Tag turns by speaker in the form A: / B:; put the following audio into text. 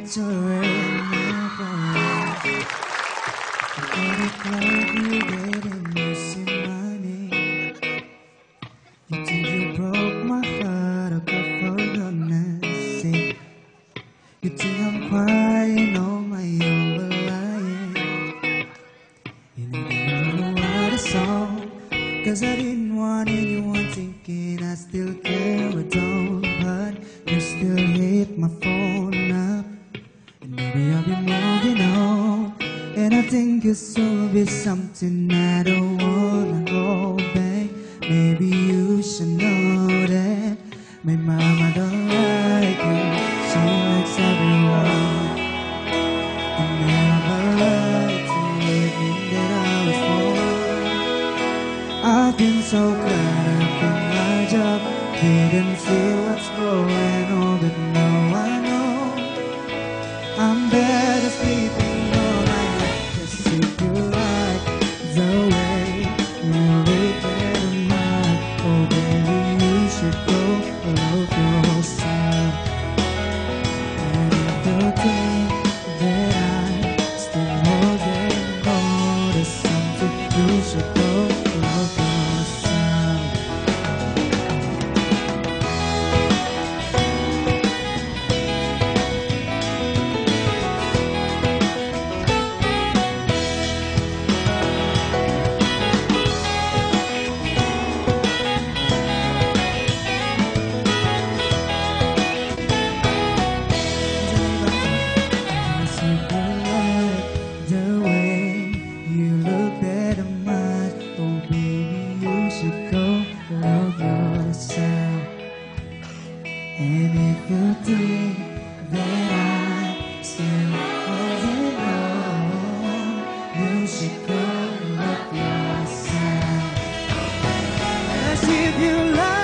A: it's already my fault. I get it like you didn't miss my name. You think you broke my heart, I got forgiveness. You think I'm crying on my own, but lying. You didn't know what I saw, 'cause I didn't want anyone thinking I still care or don't. But you still hit my phone up, and maybe I'll be moving on. And I think this will be something I don't wanna hold back. Maybe you should know that my mama don't like you, she likes everyone. And never lied to admit that I was wrong. I've been so caught up in my job, didn't see what's going on, but now I know I'm better sleeping all night. Just if you like the way you look at mine, oh baby, you should go love yourself. And if you think that I'm still holding on to something, you should go love yourself. The way you look better much, oh baby, you should go love yourself. And if you think that I'm still holding on, you should go love yourself. As if you love